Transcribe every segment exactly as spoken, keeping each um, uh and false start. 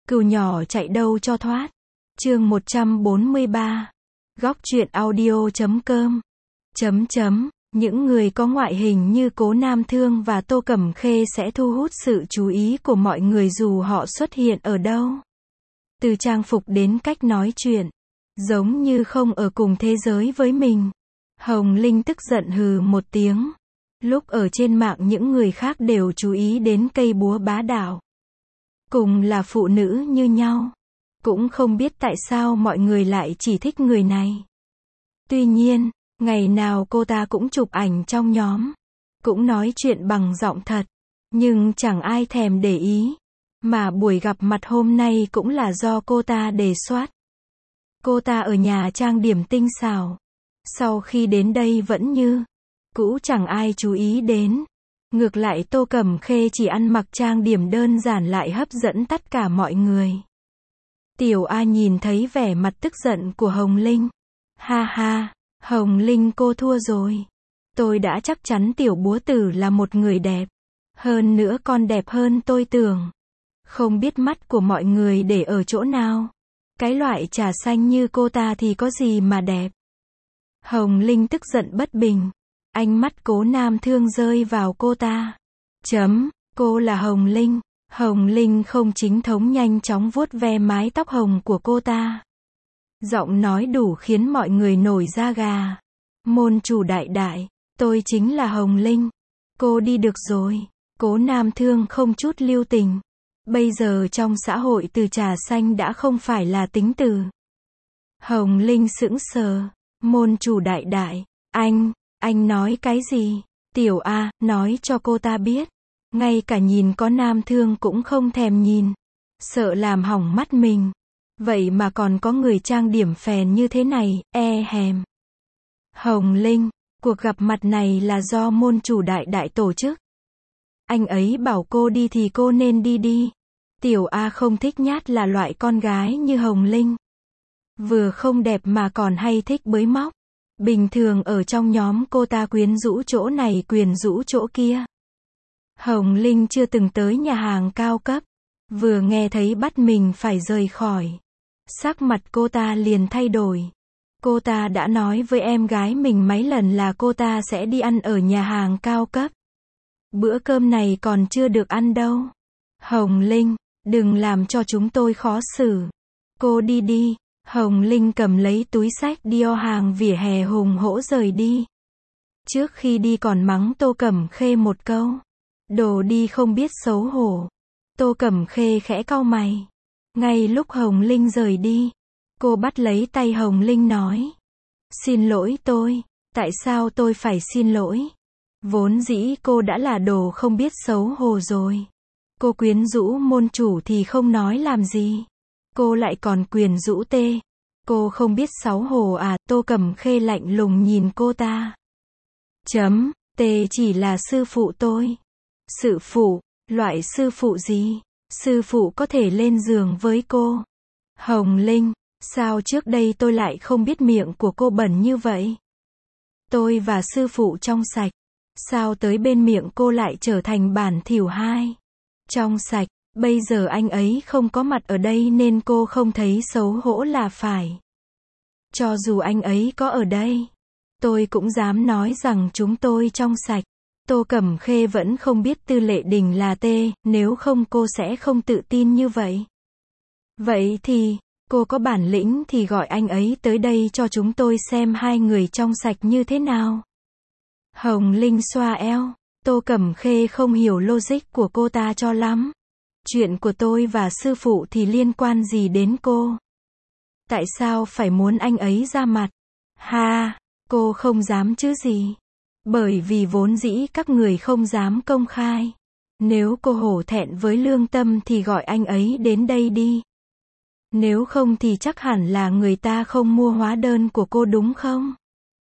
Cừu nhỏ chạy đâu cho thoát. Chương một trăm bốn mươi ba. Góc truyện audio chấm com. Chấm chấm. Những người có ngoại hình như Cố Nam Thương và Tô Cẩm Khê sẽ thu hút sự chú ý của mọi người dù họ xuất hiện ở đâu. Từ trang phục đến cách nói chuyện, giống như không ở cùng thế giới với mình. Hồng Linh tức giận hừ một tiếng. Lúc ở trên mạng những người khác đều chú ý đến cây búa bá đạo. Cùng là phụ nữ như nhau. Cũng không biết tại sao mọi người lại chỉ thích người này. Tuy nhiên, ngày nào cô ta cũng chụp ảnh trong nhóm. Cũng nói chuyện bằng giọng thật. Nhưng chẳng ai thèm để ý. Mà buổi gặp mặt hôm nay cũng là do cô ta đề xuất. Cô ta ở nhà trang điểm tinh xảo. Sau khi đến đây vẫn như cũ, chẳng ai chú ý đến. Ngược lại Tô Cẩm Khê chỉ ăn mặc trang điểm đơn giản lại hấp dẫn tất cả mọi người. Tiểu A nhìn thấy vẻ mặt tức giận của Hồng Linh. Ha ha, Hồng Linh cô thua rồi. Tôi đã chắc chắn tiểu búa tử là một người đẹp. Hơn nữa còn đẹp hơn tôi tưởng. Không biết mắt của mọi người để ở chỗ nào. Cái loại trà xanh như cô ta thì có gì mà đẹp. Hồng Linh tức giận bất bình. Ánh mắt Cố Nam Thương rơi vào cô ta. Chấm, cô là Hồng Linh. Hồng Linh không chính thống nhanh chóng vuốt ve mái tóc hồng của cô ta. Giọng nói đủ khiến mọi người nổi da gà. Môn chủ đại đại, tôi chính là Hồng Linh. Cô đi được rồi. Cố Nam Thương không chút lưu tình. Bây giờ trong xã hội từ trà xanh đã không phải là tính từ. Hồng Linh sững sờ. Môn chủ đại đại, anh, anh nói cái gì? Tiểu A, nói cho cô ta biết. Ngay cả nhìn có Nam Thương cũng không thèm nhìn. Sợ làm hỏng mắt mình. Vậy mà còn có người trang điểm phèn như thế này, e hèm. Hồng Linh, cuộc gặp mặt này là do môn chủ đại đại tổ chức. Anh ấy bảo cô đi thì cô nên đi đi. Tiểu A không thích nhát là loại con gái như Hồng Linh. Vừa không đẹp mà còn hay thích bới móc. Bình thường ở trong nhóm cô ta quyến rũ chỗ này quyến rũ chỗ kia. Hồng Linh chưa từng tới nhà hàng cao cấp. Vừa nghe thấy bắt mình phải rời khỏi. Sắc mặt cô ta liền thay đổi. Cô ta đã nói với em gái mình mấy lần là cô ta sẽ đi ăn ở nhà hàng cao cấp. Bữa cơm này còn chưa được ăn đâu. Hồng Linh, đừng làm cho chúng tôi khó xử. Cô đi đi. Hồng Linh cầm lấy túi xách Dior hàng vỉa hè hùng hổ rời đi. Trước khi đi còn mắng Tô Cẩm Khê một câu. Đồ đi không biết xấu hổ. Tô Cẩm Khê khẽ cau mày. Ngay lúc Hồng Linh rời đi, cô bắt lấy tay Hồng Linh nói. Xin lỗi tôi. Tại sao tôi phải xin lỗi? Vốn dĩ cô đã là đồ không biết xấu hổ rồi. Cô quyến rũ môn chủ thì không nói làm gì. Cô lại còn quyến rũ tê. Cô không biết xấu hổ à? Tô Cẩm Khê lạnh lùng nhìn cô ta. Chấm, tê chỉ là sư phụ tôi. Sư phụ, loại sư phụ gì? Sư phụ có thể lên giường với cô. Hồng Linh, sao trước đây tôi lại không biết miệng của cô bẩn như vậy? Tôi và sư phụ trong sạch. Sao tới bên miệng cô lại trở thành bản thỉu hai? Trong sạch. Bây giờ anh ấy không có mặt ở đây nên cô không thấy xấu hổ là phải. Cho dù anh ấy có ở đây, tôi cũng dám nói rằng chúng tôi trong sạch. Tô Cẩm Khê vẫn không biết Tư Lệ Đình là tê, nếu không cô sẽ không tự tin như vậy. Vậy thì, cô có bản lĩnh thì gọi anh ấy tới đây cho chúng tôi xem hai người trong sạch như thế nào. Hồng Linh xoa eo. Tô Cẩm Khê không hiểu logic của cô ta cho lắm. Chuyện của tôi và sư phụ thì liên quan gì đến cô? Tại sao phải muốn anh ấy ra mặt? Ha, cô không dám chứ gì? Bởi vì vốn dĩ các người không dám công khai. Nếu cô hổ thẹn với lương tâm thì gọi anh ấy đến đây đi. Nếu không thì chắc hẳn là người ta không mua hóa đơn của cô đúng không?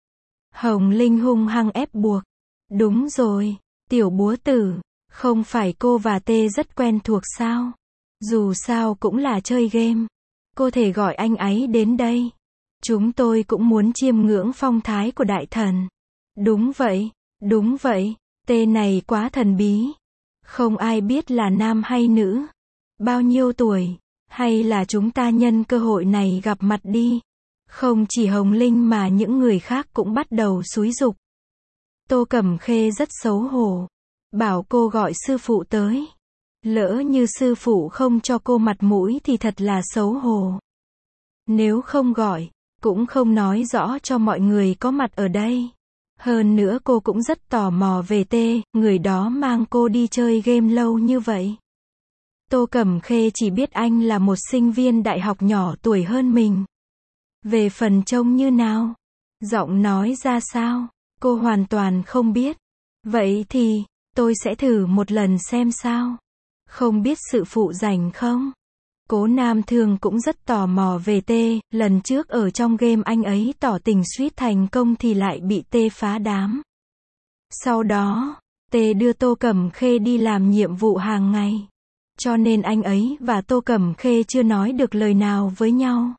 Hồng Linh hung hăng ép buộc. Đúng rồi, tiểu búa tử. Không phải cô và tê rất quen thuộc sao? Dù sao cũng là chơi game. Cô thể gọi anh ấy đến đây. Chúng tôi cũng muốn chiêm ngưỡng phong thái của đại thần. Đúng vậy, đúng vậy. Tê này quá thần bí. Không ai biết là nam hay nữ. Bao nhiêu tuổi. Hay là chúng ta nhân cơ hội này gặp mặt đi. Không chỉ Hồng Linh mà những người khác cũng bắt đầu xúi giục. Tô Cẩm Khê rất xấu hổ. Bảo cô gọi sư phụ tới. Lỡ như sư phụ không cho cô mặt mũi thì thật là xấu hổ. Nếu không gọi, cũng không nói rõ cho mọi người có mặt ở đây. Hơn nữa cô cũng rất tò mò về T, người đó mang cô đi chơi game lâu như vậy. Tô Cẩm Khê chỉ biết anh là một sinh viên đại học nhỏ tuổi hơn mình. Về phần trông như nào, giọng nói ra sao, cô hoàn toàn không biết. Vậy thì, tôi sẽ thử một lần xem sao. Không biết sự phụ rảnh không? Cố Nam Thương cũng rất tò mò về T, lần trước ở trong game anh ấy tỏ tình suýt thành công thì lại bị T phá đám. Sau đó, T đưa Tô Cẩm Khê đi làm nhiệm vụ hàng ngày. Cho nên anh ấy và Tô Cẩm Khê chưa nói được lời nào với nhau.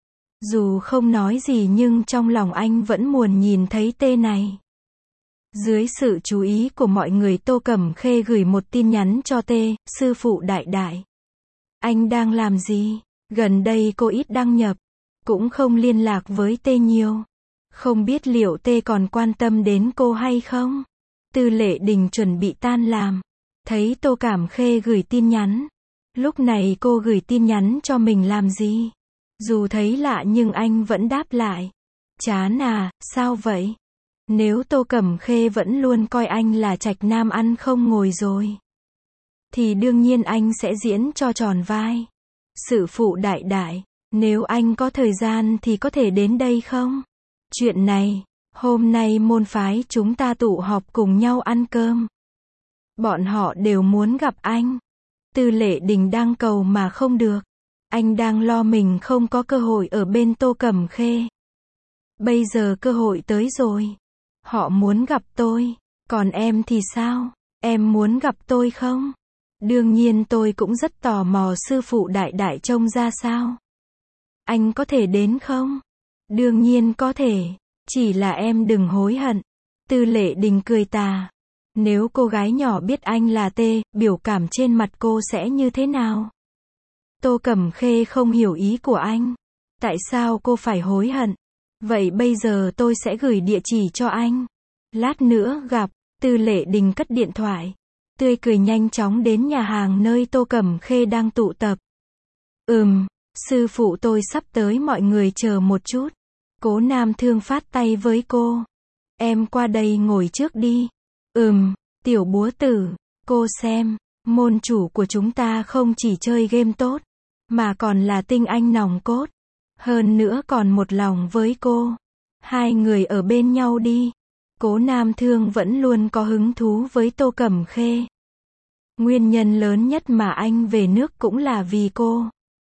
Dù không nói gì nhưng trong lòng anh vẫn muốn nhìn thấy T này. Dưới sự chú ý của mọi người, Tô Cẩm Khê gửi một tin nhắn cho T, sư phụ đại đại. Anh đang làm gì? Gần đây cô ít đăng nhập, cũng không liên lạc với T nhiều. Không biết liệu T còn quan tâm đến cô hay không? Tư Lệ Đình chuẩn bị tan làm. Thấy Tô Cẩm Khê gửi tin nhắn. Lúc này cô gửi tin nhắn cho mình làm gì? Dù thấy lạ nhưng anh vẫn đáp lại. Chán à, sao vậy? Nếu Tô Cẩm Khê vẫn luôn coi anh là trạch nam ăn không ngồi rồi, thì đương nhiên anh sẽ diễn cho tròn vai. Sư phụ đại đại, nếu anh có thời gian thì có thể đến đây không? Chuyện này, hôm nay môn phái chúng ta tụ họp cùng nhau ăn cơm. Bọn họ đều muốn gặp anh. Tư Lệ Đình đang cầu mà không được. Anh đang lo mình không có cơ hội ở bên Tô Cẩm Khê. Bây giờ cơ hội tới rồi. Họ muốn gặp tôi. Còn em thì sao? Em muốn gặp tôi không? Đương nhiên tôi cũng rất tò mò sư phụ đại đại trông ra sao. Anh có thể đến không? Đương nhiên có thể. Chỉ là em đừng hối hận. Tư Lệ Đình cười tà. Nếu cô gái nhỏ biết anh là T, biểu cảm trên mặt cô sẽ như thế nào? Tô Cẩm Khê không hiểu ý của anh. Tại sao cô phải hối hận? Vậy bây giờ tôi sẽ gửi địa chỉ cho anh. Lát nữa gặp. Tư Lệ Đình cất điện thoại. Tươi cười nhanh chóng đến nhà hàng nơi Tô Cẩm Khê đang tụ tập. Ừm, sư phụ tôi sắp tới, mọi người chờ một chút. Cố Nam Thương phát tay với cô. Em qua đây ngồi trước đi. Ừm, tiểu búa tử, cô xem, môn chủ của chúng ta không chỉ chơi game tốt, mà còn là tinh anh nòng cốt. Hơn nữa còn một lòng với cô. Hai người ở bên nhau đi. Cố Nam Thương vẫn luôn có hứng thú với Tô Cẩm Khê. Nguyên nhân lớn nhất mà anh về nước cũng là vì cô.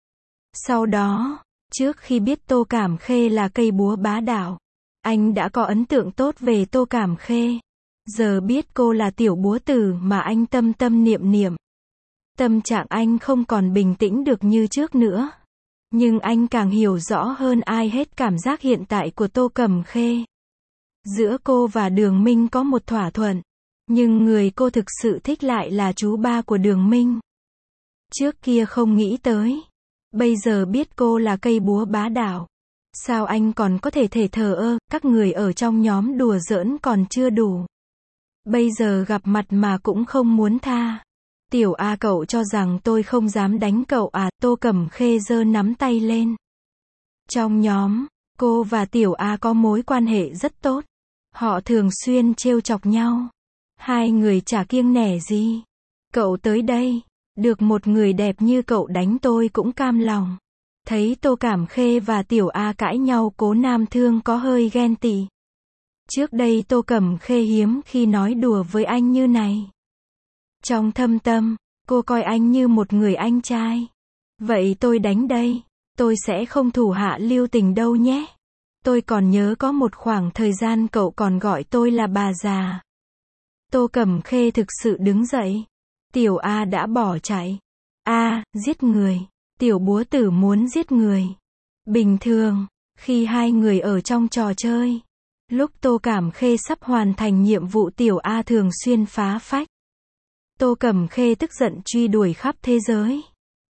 Sau đó, trước khi biết Tô Cẩm Khê là cây búa bá đạo, anh đã có ấn tượng tốt về Tô Cẩm Khê. Giờ biết cô là tiểu búa tử mà anh tâm tâm niệm niệm. Tâm trạng anh không còn bình tĩnh được như trước nữa. Nhưng anh càng hiểu rõ hơn ai hết cảm giác hiện tại của Tô Cẩm Khê. Giữa cô và Đường Minh có một thỏa thuận. Nhưng người cô thực sự thích lại là chú ba của Đường Minh. Trước kia không nghĩ tới. Bây giờ biết cô là cây búa bá đạo. Sao anh còn có thể thể thờ ơ, các người ở trong nhóm đùa giỡn còn chưa đủ. Bây giờ gặp mặt mà cũng không muốn tha. Tiểu A, cậu cho rằng tôi không dám đánh cậu à? Tô Cẩm Khê giơ nắm tay lên. Trong nhóm, cô và Tiểu A có mối quan hệ rất tốt. Họ thường xuyên trêu chọc nhau. Hai người chả kiêng nể gì. Cậu tới đây, được một người đẹp như cậu đánh tôi cũng cam lòng. Thấy Tô Cẩm Khê và Tiểu A cãi nhau, Cố Nam Thương có hơi ghen tị. Trước đây Tô Cẩm Khê hiếm khi nói đùa với anh như này. Trong thâm tâm, cô coi anh như một người anh trai. Vậy tôi đánh đây. Tôi sẽ không thủ hạ lưu tình đâu nhé. Tôi còn nhớ có một khoảng thời gian cậu còn gọi tôi là bà già. Tô Cẩm Khê thực sự đứng dậy. Tiểu A đã bỏ chạy. A, giết người. Tiểu búa tử muốn giết người. Bình thường, khi hai người ở trong trò chơi, lúc Tô Cẩm Khê sắp hoàn thành nhiệm vụ, Tiểu A thường xuyên phá phách. Tô Cẩm Khê tức giận truy đuổi khắp thế giới.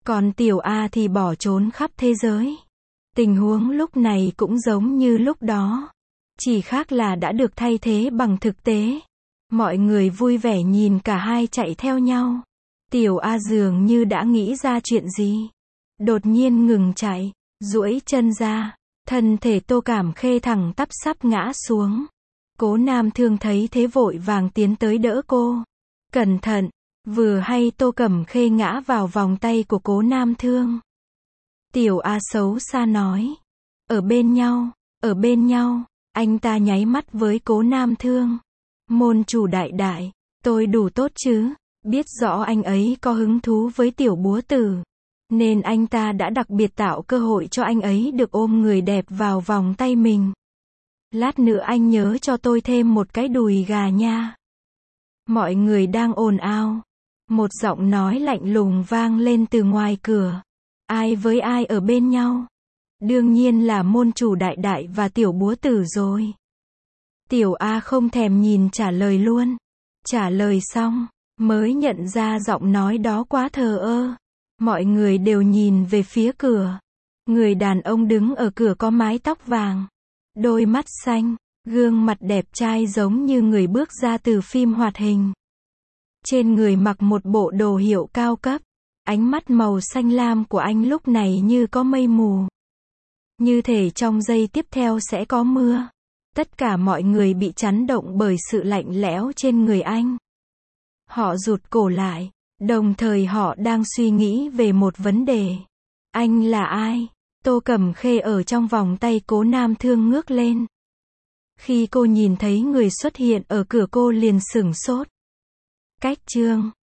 Còn tiểu A thì bỏ trốn khắp thế giới. Tình huống lúc này cũng giống như lúc đó. Chỉ khác là đã được thay thế bằng thực tế. Mọi người vui vẻ nhìn cả hai chạy theo nhau. Tiểu A dường như đã nghĩ ra chuyện gì. Đột nhiên ngừng chạy, duỗi chân ra. Thân thể Tô Cảm Khê thẳng tắp sắp ngã xuống. Cố Nam Thương thấy thế vội vàng tiến tới đỡ cô. Cẩn thận, vừa hay Tô Cẩm Khê ngã vào vòng tay của Cố Nam Thương. Tiểu A xấu xa nói. Ở bên nhau, ở bên nhau, anh ta nháy mắt với Cố Nam Thương. Môn chủ đại đại, tôi đủ tốt chứ, biết rõ anh ấy có hứng thú với tiểu búa tử. Nên anh ta đã đặc biệt tạo cơ hội cho anh ấy được ôm người đẹp vào vòng tay mình. Lát nữa anh nhớ cho tôi thêm một cái đùi gà nha. Mọi người đang ồn ào. Một giọng nói lạnh lùng vang lên từ ngoài cửa. Ai với ai ở bên nhau? Đương nhiên là môn chủ đại đại và tiểu búa tử rồi. Tiểu A không thèm nhìn trả lời luôn. Trả lời xong, mới nhận ra giọng nói đó quá thờ ơ. Mọi người đều nhìn về phía cửa. Người đàn ông đứng ở cửa có mái tóc vàng, đôi mắt xanh, gương mặt đẹp trai giống như người bước ra từ phim hoạt hình. Trên người mặc một bộ đồ hiệu cao cấp. Ánh mắt màu xanh lam của anh lúc này như có mây mù. Như thể trong giây tiếp theo sẽ có mưa. Tất cả mọi người bị chấn động bởi sự lạnh lẽo trên người anh. Họ rụt cổ lại, đồng thời họ đang suy nghĩ về một vấn đề. Anh là ai? Tô Cẩm Khê ở trong vòng tay Cố Nam Thương ngước lên. Khi cô nhìn thấy người xuất hiện ở cửa cô liền sửng sốt. Cách chương